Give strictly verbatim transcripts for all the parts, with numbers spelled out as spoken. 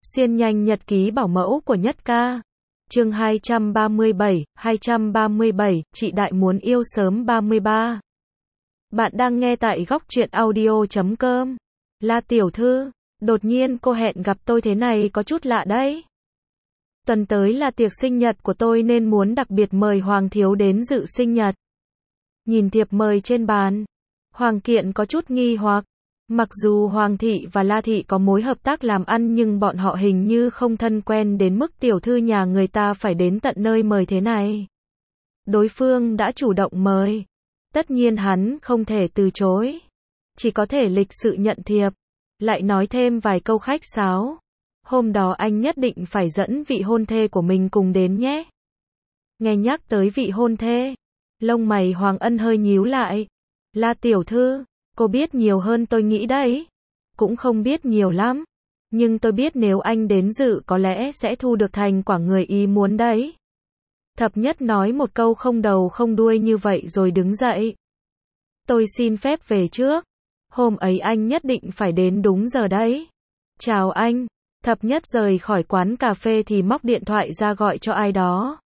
Xuyên nhanh nhật ký bảo mẫu của Nhất Ca. Chương hai trăm ba mươi bảy, hai trăm ba mươi bảy, chị Đại muốn yêu sớm ba mươi ba. Bạn đang nghe tại góc truyện audio chấm com. La tiểu thư, đột nhiên cô hẹn gặp tôi thế này có chút lạ đấy. Tuần tới là tiệc sinh nhật của tôi nên muốn đặc biệt mời Hoàng thiếu đến dự sinh nhật. Nhìn thiệp mời trên bàn, Hoàng Kiện có chút nghi hoặc. Mặc dù Hoàng thị và La thị có mối hợp tác làm ăn nhưng bọn họ hình như không thân quen đến mức tiểu thư nhà người ta phải đến tận nơi mời thế này. Đối phương đã chủ động mời, tất nhiên hắn không thể từ chối, chỉ có thể lịch sự nhận thiệp, lại nói thêm vài câu khách sáo. Hôm đó anh nhất định phải dẫn vị hôn thê của mình cùng đến nhé. Nghe nhắc tới vị hôn thê, lông mày Hoàng Ân hơi nhíu lại. La tiểu thư, cô biết nhiều hơn tôi nghĩ đấy. Cũng không biết nhiều lắm, nhưng tôi biết nếu anh đến dự có lẽ sẽ thu được thành quả người ý muốn đấy. Thập Nhất nói một câu không đầu không đuôi như vậy rồi đứng dậy. Tôi xin phép về trước. Hôm ấy anh nhất định phải đến đúng giờ đấy. Chào anh. Thập Nhất rời khỏi quán cà phê thì móc điện thoại ra gọi cho ai đó.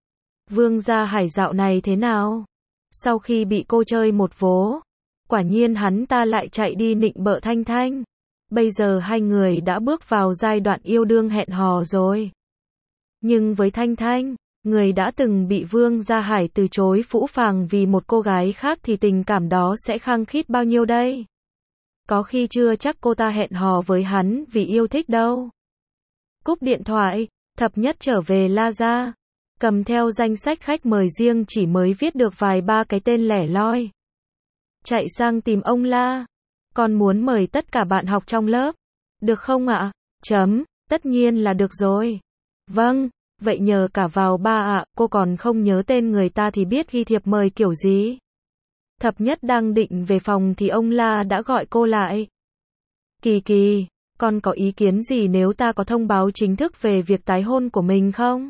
Vương Gia Hải dạo này thế nào? Sau khi bị cô chơi một vố, quả nhiên hắn ta lại chạy đi nịnh bợ Thanh Thanh. Bây giờ hai người đã bước vào giai đoạn yêu đương hẹn hò rồi. Nhưng với Thanh Thanh, người đã từng bị Vương Gia Hải từ chối phũ phàng vì một cô gái khác thì tình cảm đó sẽ khăng khít bao nhiêu đây? Có khi chưa chắc cô ta hẹn hò với hắn vì yêu thích đâu. Cúp điện thoại, Thập Nhất trở về La gia, cầm theo danh sách khách mời riêng chỉ mới viết được vài ba cái tên lẻ loi. Chạy sang tìm ông La. Con muốn mời tất cả bạn học trong lớp. Được không ạ? Chấm, tất nhiên là được rồi. Vâng, vậy nhờ cả vào ba ạ, cô còn không nhớ tên người ta thì biết ghi thiệp mời kiểu gì. Thập Nhất đang định về phòng thì ông La đã gọi cô lại. Kỳ Kỳ, con có ý kiến gì nếu ta có thông báo chính thức về việc tái hôn của mình không?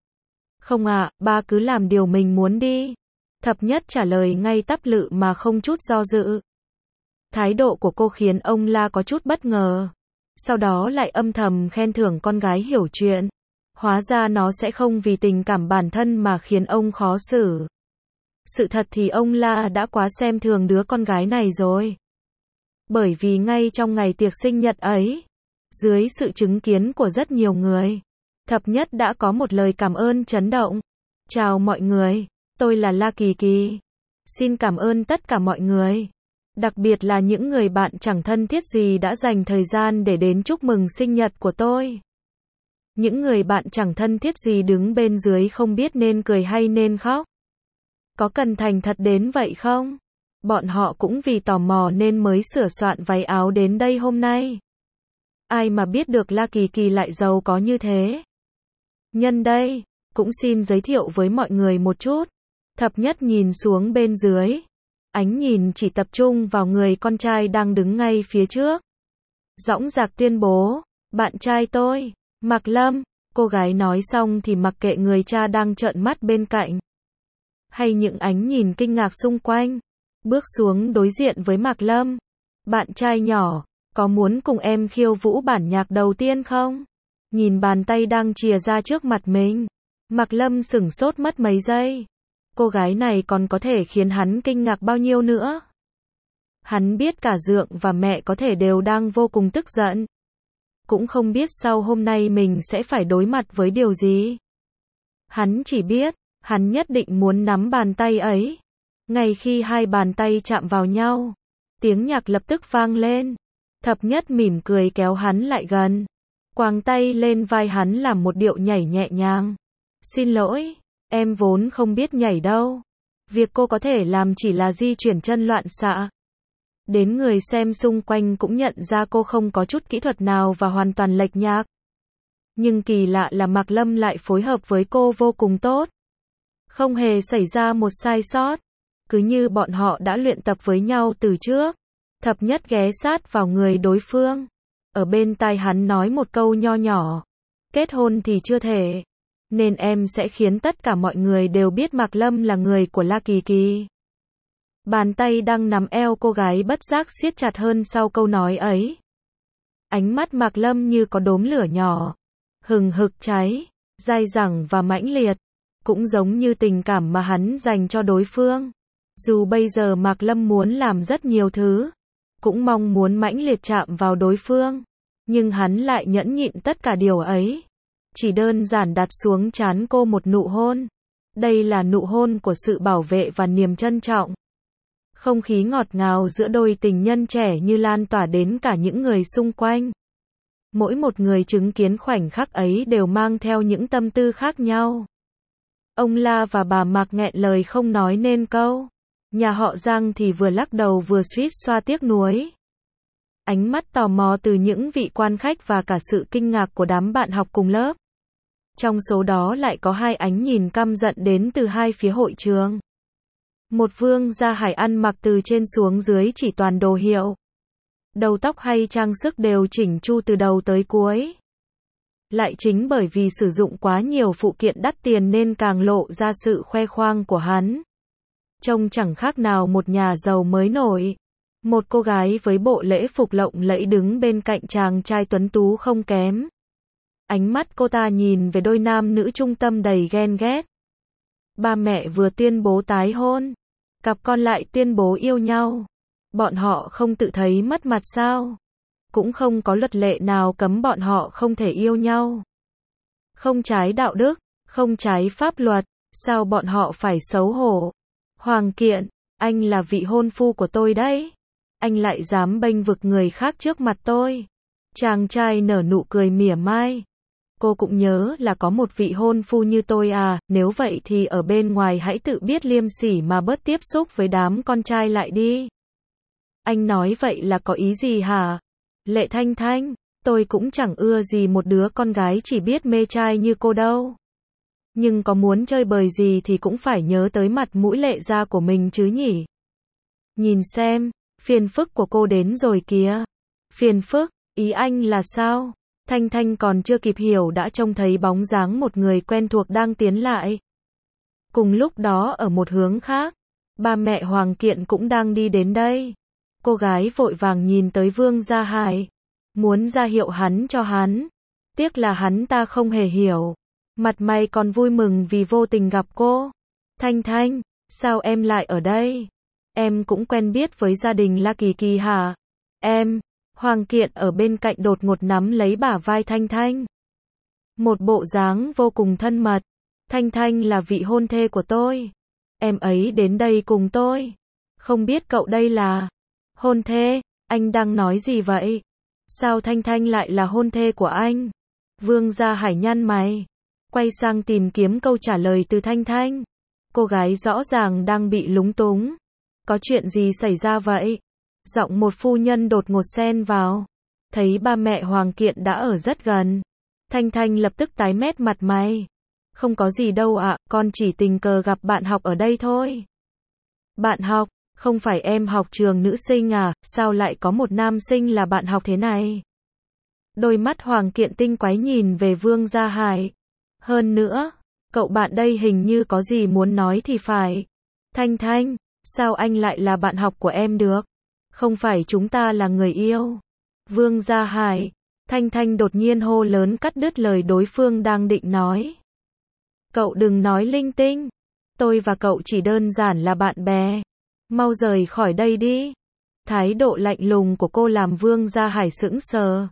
Không ạ, ba cứ làm điều mình muốn đi. Thập Nhất trả lời ngay tắp lự mà không chút do dự. Thái độ của cô khiến ông La có chút bất ngờ. Sau đó lại âm thầm khen thưởng con gái hiểu chuyện. Hóa ra nó sẽ không vì tình cảm bản thân mà khiến ông khó xử. Sự thật thì ông La đã quá xem thường đứa con gái này rồi. Bởi vì ngay trong ngày tiệc sinh nhật ấy, dưới sự chứng kiến của rất nhiều người, Thập Nhất đã có một lời cảm ơn chấn động. Chào mọi người, tôi là La Kỳ Kỳ. Xin cảm ơn tất cả mọi người. Đặc biệt là những người bạn chẳng thân thiết gì đã dành thời gian để đến chúc mừng sinh nhật của tôi. Những người bạn chẳng thân thiết gì đứng bên dưới không biết nên cười hay nên khóc. Có cần thành thật đến vậy không? Bọn họ cũng vì tò mò nên mới sửa soạn váy áo đến đây hôm nay. Ai mà biết được La Kỳ Kỳ lại giàu có như thế. Nhân đây, cũng xin giới thiệu với mọi người một chút. Thập Nhất nhìn xuống bên dưới. Ánh nhìn chỉ tập trung vào người con trai đang đứng ngay phía trước. Dõng dạc tuyên bố, bạn trai tôi, Mạc Lâm. Cô gái nói xong thì mặc kệ người cha đang trợn mắt bên cạnh, hay những ánh nhìn kinh ngạc xung quanh, bước xuống đối diện với Mạc Lâm. Bạn trai nhỏ, có muốn cùng em khiêu vũ bản nhạc đầu tiên không? Nhìn bàn tay đang chìa ra trước mặt mình, Mạc Lâm sửng sốt mất mấy giây. Cô gái này còn có thể khiến hắn kinh ngạc bao nhiêu nữa? Hắn biết cả Dượng và mẹ có thể đều đang vô cùng tức giận. Cũng không biết sau hôm nay mình sẽ phải đối mặt với điều gì. Hắn chỉ biết, hắn nhất định muốn nắm bàn tay ấy. Ngay khi hai bàn tay chạm vào nhau, tiếng nhạc lập tức vang lên. Thập Nhất mỉm cười kéo hắn lại gần, quàng tay lên vai hắn làm một điệu nhảy nhẹ nhàng. Xin lỗi, em vốn không biết nhảy đâu. Việc cô có thể làm chỉ là di chuyển chân loạn xạ. Đến người xem xung quanh cũng nhận ra cô không có chút kỹ thuật nào và hoàn toàn lệch nhạc. Nhưng kỳ lạ là Mạc Lâm lại phối hợp với cô vô cùng tốt. Không hề xảy ra một sai sót. Cứ như bọn họ đã luyện tập với nhau từ trước. Thập Nhất ghé sát vào người đối phương. Ở bên tai hắn nói một câu nho nhỏ. Kết hôn thì chưa thể. Nên em sẽ khiến tất cả mọi người đều biết Mạc Lâm là người của La Kỳ Kỳ. Bàn tay đang nắm eo cô gái bất giác siết chặt hơn sau câu nói ấy. Ánh mắt Mạc Lâm như có đốm lửa nhỏ, hừng hực cháy, dai dẳng và mãnh liệt, cũng giống như tình cảm mà hắn dành cho đối phương. Dù bây giờ Mạc Lâm muốn làm rất nhiều thứ, cũng mong muốn mãnh liệt chạm vào đối phương, nhưng hắn lại nhẫn nhịn tất cả điều ấy. Chỉ đơn giản đặt xuống trán cô một nụ hôn. Đây là nụ hôn của sự bảo vệ và niềm trân trọng. Không khí ngọt ngào giữa đôi tình nhân trẻ như lan tỏa đến cả những người xung quanh. Mỗi một người chứng kiến khoảnh khắc ấy đều mang theo những tâm tư khác nhau. Ông La và bà Mạc nghẹn lời không nói nên câu. Nhà họ Giang thì vừa lắc đầu vừa suýt xoa tiếc nuối. Ánh mắt tò mò từ những vị quan khách và cả sự kinh ngạc của đám bạn học cùng lớp. Trong số đó lại có hai ánh nhìn căm giận đến từ hai phía hội trường. Một Vương Gia Hải ăn mặc từ trên xuống dưới chỉ toàn đồ hiệu. Đầu tóc hay trang sức đều chỉnh chu từ đầu tới cuối. Lại chính bởi vì sử dụng quá nhiều phụ kiện đắt tiền nên càng lộ ra sự khoe khoang của hắn. Trông chẳng khác nào một nhà giàu mới nổi. Một cô gái với bộ lễ phục lộng lẫy đứng bên cạnh chàng trai tuấn tú không kém. Ánh mắt cô ta nhìn về đôi nam nữ trung tâm đầy ghen ghét. Ba mẹ vừa tuyên bố tái hôn, cặp con lại tuyên bố yêu nhau. Bọn họ không tự thấy mất mặt sao? Cũng không có luật lệ nào cấm bọn họ không thể yêu nhau. Không trái đạo đức, không trái pháp luật, sao bọn họ phải xấu hổ? Hoàng Kiện, anh là vị hôn phu của tôi đấy. Anh lại dám bênh vực người khác trước mặt tôi. Chàng trai nở nụ cười mỉa mai. Cô cũng nhớ là có một vị hôn phu như tôi à, nếu vậy thì ở bên ngoài hãy tự biết liêm sỉ mà bớt tiếp xúc với đám con trai lại đi. Anh nói vậy là có ý gì hả? Lệ Thanh Thanh, tôi cũng chẳng ưa gì một đứa con gái chỉ biết mê trai như cô đâu. Nhưng có muốn chơi bời gì thì cũng phải nhớ tới mặt mũi lệ gia của mình chứ nhỉ. Nhìn xem, phiền phức của cô đến rồi kìa. Phiền phức, ý anh là sao? Thanh Thanh còn chưa kịp hiểu đã trông thấy bóng dáng một người quen thuộc đang tiến lại. Cùng lúc đó ở một hướng khác, ba mẹ Hoàng Kiện cũng đang đi đến đây. Cô gái vội vàng nhìn tới Vương Gia Hải, muốn ra hiệu hắn cho hắn. Tiếc là hắn ta không hề hiểu. Mặt mày còn vui mừng vì vô tình gặp cô. Thanh Thanh, sao em lại ở đây? Em cũng quen biết với gia đình La Kỳ Kỳ hả? Em, Hoàng Kiện ở bên cạnh đột ngột nắm lấy bả vai Thanh Thanh. Một bộ dáng vô cùng thân mật. Thanh Thanh là vị hôn thê của tôi. Em ấy đến đây cùng tôi. Không biết cậu đây là hôn thê, anh đang nói gì vậy? Sao Thanh Thanh lại là hôn thê của anh? Vương Gia Hải nhăn mày, quay sang tìm kiếm câu trả lời từ Thanh Thanh. Cô gái rõ ràng đang bị lúng túng. Có chuyện gì xảy ra vậy? Giọng một phu nhân đột ngột xen vào. Thấy ba mẹ Hoàng Kiện đã ở rất gần. Thanh Thanh lập tức tái mét mặt mày. Không có gì đâu ạ, con chỉ tình cờ gặp bạn học ở đây thôi. Bạn học? Không phải em học trường nữ sinh à, sao lại có một nam sinh là bạn học thế này? Đôi mắt Hoàng Kiện tinh quái nhìn về Vương Gia Hải. Hơn nữa, cậu bạn đây hình như có gì muốn nói thì phải. Thanh Thanh, sao anh lại là bạn học của em được? Không phải chúng ta là người yêu. Vương Gia Hải, Thanh Thanh đột nhiên hô lớn cắt đứt lời đối phương đang định nói. Cậu đừng nói linh tinh. Tôi và cậu chỉ đơn giản là bạn bè. Mau rời khỏi đây đi. Thái độ lạnh lùng của cô làm Vương Gia Hải sững sờ.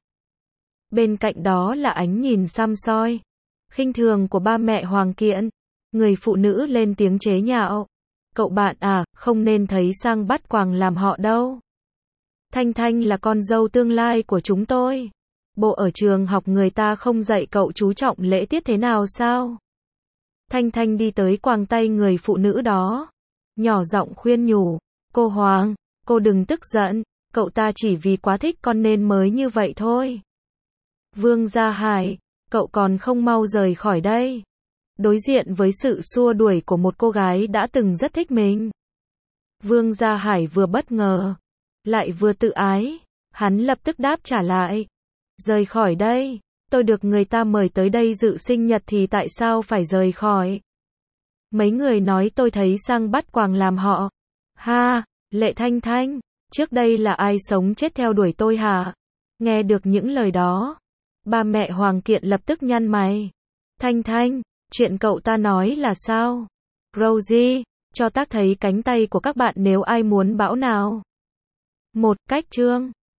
Bên cạnh đó là ánh nhìn săm soi, khinh thường của ba mẹ Hoàng Kiện. Người phụ nữ lên tiếng chế nhạo. Cậu bạn à, không nên thấy sang bắt quàng làm họ đâu. Thanh Thanh là con dâu tương lai của chúng tôi. Bộ ở trường học người ta không dạy cậu chú trọng lễ tiết thế nào sao? Thanh Thanh đi tới quàng tay người phụ nữ đó. Nhỏ giọng khuyên nhủ. Cô Hoàng, cô đừng tức giận. Cậu ta chỉ vì quá thích con nên mới như vậy thôi. Vương Gia Hải, cậu còn không mau rời khỏi đây. Đối diện với sự xua đuổi của một cô gái đã từng rất thích mình. Vương Gia Hải vừa bất ngờ, lại vừa tự ái. Hắn lập tức đáp trả lại. Rời khỏi đây, tôi được người ta mời tới đây dự sinh nhật thì tại sao phải rời khỏi? Mấy người nói tôi thấy sang bắt quàng làm họ. Ha, Lệ Thanh Thanh, trước đây là ai sống chết theo đuổi tôi hả? Nghe được những lời đó, ba mẹ Hoàng Kiện lập tức nhăn mày. Thanh Thanh, chuyện cậu ta nói là sao? Rosie, cho tác thấy cánh tay của các bạn nếu ai muốn bão nào. Một, cách chương.